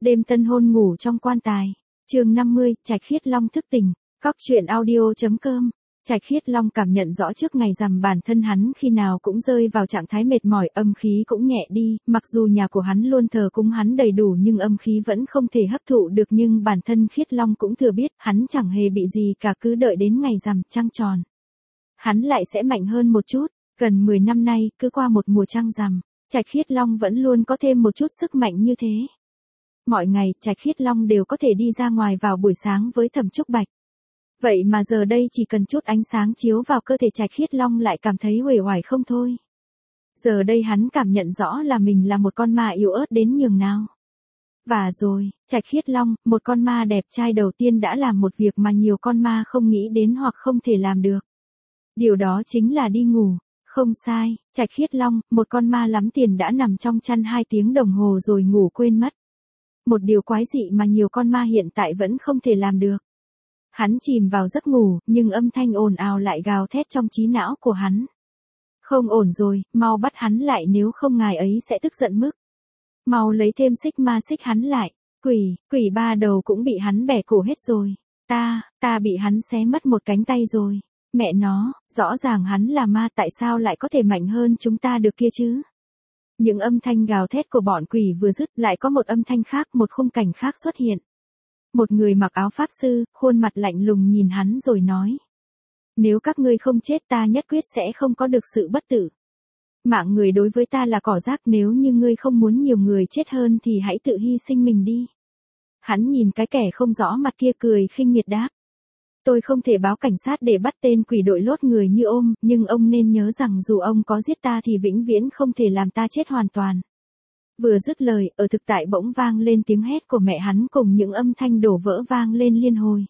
Đêm tân hôn ngủ trong quan tài. Chương 50, Trạch Khiết Long thức tỉnh. Cóc truyện audio.com. Trạch Khiết Long cảm nhận rõ trước ngày rằm bản thân hắn khi nào cũng rơi vào trạng thái mệt mỏi, âm khí cũng nhẹ đi, mặc dù nhà của hắn luôn thờ cúng hắn đầy đủ nhưng âm khí vẫn không thể hấp thụ được, nhưng bản thân Khiết Long cũng thừa biết hắn chẳng hề bị gì cả, cứ đợi đến ngày rằm trăng tròn. Hắn lại sẽ mạnh hơn một chút. Gần 10 năm nay, cứ qua một mùa trăng rằm, Trạch Khiết Long vẫn luôn có thêm một chút sức mạnh như thế. Mọi ngày, Trạch Khiết Long đều có thể đi ra ngoài vào buổi sáng với Thẩm Trúc Bạch. Vậy mà giờ đây chỉ cần chút ánh sáng chiếu vào cơ thể Trạch Khiết Long lại cảm thấy uể oải không thôi. Giờ đây hắn cảm nhận rõ là mình là một con ma yếu ớt đến nhường nào. Và rồi, Trạch Khiết Long, một con ma đẹp trai đầu tiên đã làm một việc mà nhiều con ma không nghĩ đến hoặc không thể làm được. Điều đó chính là đi ngủ. Không sai, Trạch Khiết Long, một con ma lắm tiền đã nằm trong chăn 2 tiếng đồng hồ rồi ngủ quên mất. Một điều quái dị mà nhiều con ma hiện tại vẫn không thể làm được. Hắn chìm vào giấc ngủ, nhưng âm thanh ồn ào lại gào thét trong trí não của hắn. Không ổn rồi, mau bắt hắn lại nếu không ngài ấy sẽ tức giận mức. Mau lấy thêm xích ma xích hắn lại. Quỷ ba đầu cũng bị hắn bẻ cổ hết rồi. Ta bị hắn xé mất một cánh tay rồi. Mẹ nó, rõ ràng hắn là ma, tại sao lại có thể mạnh hơn chúng ta được kia chứ? Những âm thanh gào thét của bọn quỷ vừa dứt, lại có một âm thanh khác, một khung cảnh khác xuất hiện. Một người mặc áo pháp sư, khuôn mặt lạnh lùng nhìn hắn rồi nói. Nếu các ngươi không chết ta nhất quyết sẽ không có được sự bất tử. Mạng người đối với ta là cỏ rác, nếu như ngươi không muốn nhiều người chết hơn thì hãy tự hy sinh mình đi. Hắn nhìn cái kẻ không rõ mặt kia cười khinh miệt đáp. Tôi không thể báo cảnh sát để bắt tên quỷ đội lốt người như ông, nhưng ông nên nhớ rằng dù ông có giết ta thì vĩnh viễn không thể làm ta chết hoàn toàn. Vừa dứt lời, ở thực tại bỗng vang lên tiếng hét của mẹ hắn cùng những âm thanh đổ vỡ vang lên liên hồi.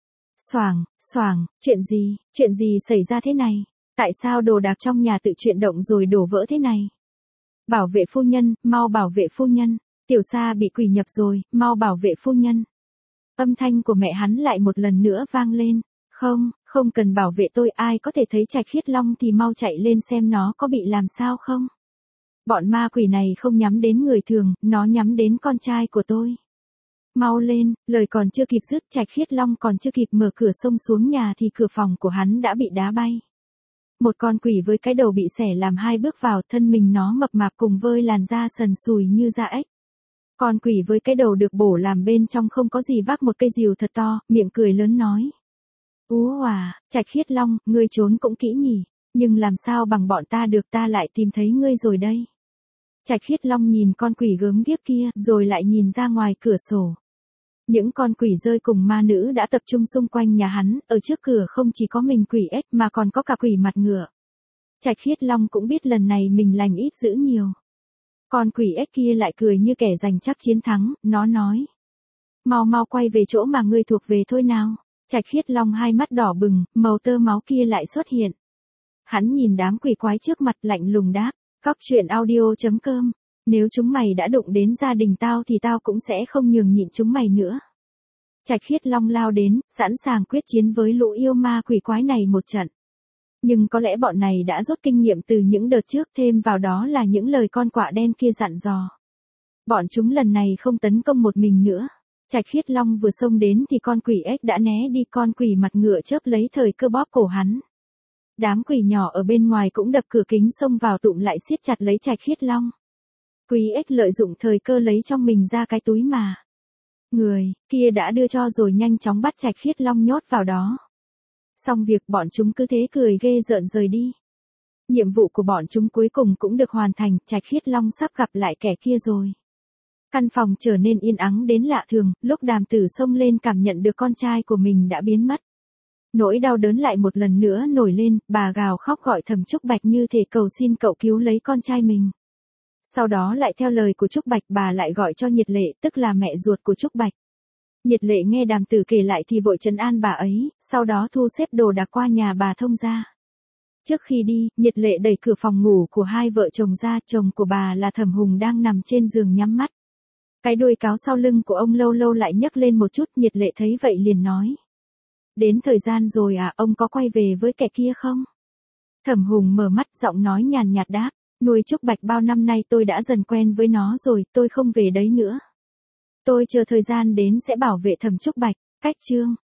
Xoảng, chuyện gì xảy ra thế này? Tại sao đồ đạc trong nhà tự chuyển động rồi đổ vỡ thế này? Bảo vệ phu nhân, mau bảo vệ phu nhân. Tiểu Sa bị quỷ nhập rồi, mau bảo vệ phu nhân. Âm thanh của mẹ hắn lại một lần nữa vang lên. Không cần bảo vệ tôi, ai có thể thấy Trạch Khiết Long thì mau chạy lên xem nó có bị làm sao không. Bọn ma quỷ này không nhắm đến người thường, nó nhắm đến con trai của tôi. Mau lên, lời còn chưa kịp dứt, Trạch Khiết Long còn chưa kịp mở cửa xông xuống nhà thì cửa phòng của hắn đã bị đá bay. Một con quỷ với cái đầu bị xẻ làm 2 bước vào, thân mình nó mập mạp cùng vơi làn da sần sùi như da ếch. Con quỷ với cái đầu được bổ làm bên trong không có gì vác một cây rìu thật to, miệng cười lớn nói. Trạch Khiết Long, ngươi trốn cũng kỹ nhỉ, nhưng làm sao bằng bọn ta được, ta lại tìm thấy ngươi rồi đây. Trạch Khiết Long nhìn con quỷ gớm ghiếc kia, rồi lại nhìn ra ngoài cửa sổ. Những con quỷ rơi cùng ma nữ đã tập trung xung quanh nhà hắn, ở trước cửa không chỉ có mình quỷ ếch mà còn có cả quỷ mặt ngựa. Trạch Khiết Long cũng biết lần này mình lành ít dữ nhiều. Con quỷ ếch kia lại cười như kẻ giành chắc chiến thắng, nó nói. Mau quay về chỗ mà ngươi thuộc về thôi nào. Trạch Khiết Long hai mắt đỏ bừng, màu tơ máu kia lại xuất hiện. Hắn nhìn đám quỷ quái trước mặt lạnh lùng đáp. Cóc truyện audio.com. Nếu chúng mày đã đụng đến gia đình tao thì tao cũng sẽ không nhường nhịn chúng mày nữa. Trạch Khiết Long lao đến, sẵn sàng quyết chiến với lũ yêu ma quỷ quái này một trận. Nhưng có lẽ bọn này đã rút kinh nghiệm từ những đợt trước, thêm vào đó là những lời con quạ đen kia dặn dò. Bọn chúng lần này không tấn công một mình nữa. Trạch Khiết Long vừa xông đến thì con quỷ ếch đã né đi, con quỷ mặt ngựa chớp lấy thời cơ bóp cổ hắn. Đám quỷ nhỏ ở bên ngoài cũng đập cửa kính xông vào tụm lại siết chặt lấy Trạch Khiết Long. Quỷ ếch lợi dụng thời cơ lấy trong mình ra cái túi mà người kia đã đưa cho rồi nhanh chóng bắt Trạch Khiết Long nhốt vào đó. Xong việc, bọn chúng cứ thế cười ghê rợn rời đi. Nhiệm vụ của bọn chúng cuối cùng cũng được hoàn thành, Trạch Khiết Long sắp gặp lại kẻ kia rồi. Căn phòng trở nên yên ắng đến lạ thường, lúc Đàm Tử xông lên cảm nhận được con trai của mình đã biến mất. Nỗi đau đớn lại một lần nữa nổi lên, bà gào khóc gọi Thẩm Trúc Bạch như thể cầu xin cậu cứu lấy con trai mình. Sau đó lại theo lời của Trúc Bạch, bà lại gọi cho Nhiệt Lệ, tức là mẹ ruột của Trúc Bạch. Nhiệt Lệ nghe Đàm Tử kể lại thì vội trấn an bà ấy, sau đó thu xếp đồ đạc qua nhà bà Thông gia. Trước khi đi, Nhiệt Lệ đẩy cửa phòng ngủ của hai vợ chồng ra, chồng của bà là Thẩm Hùng đang nằm trên giường nhắm mắt. Cái đuôi cáo sau lưng của ông lâu lâu lại nhấc lên một chút, Nhiệt Lệ thấy vậy liền nói. Đến thời gian rồi à, ông có quay về với kẻ kia không? Thẩm Hùng mở mắt, giọng nói nhàn nhạt đáp. Nuôi Trúc Bạch bao năm nay tôi đã dần quen với nó rồi, tôi không về đấy nữa. Tôi chờ thời gian đến sẽ bảo vệ Thẩm Trúc Bạch. Cách chương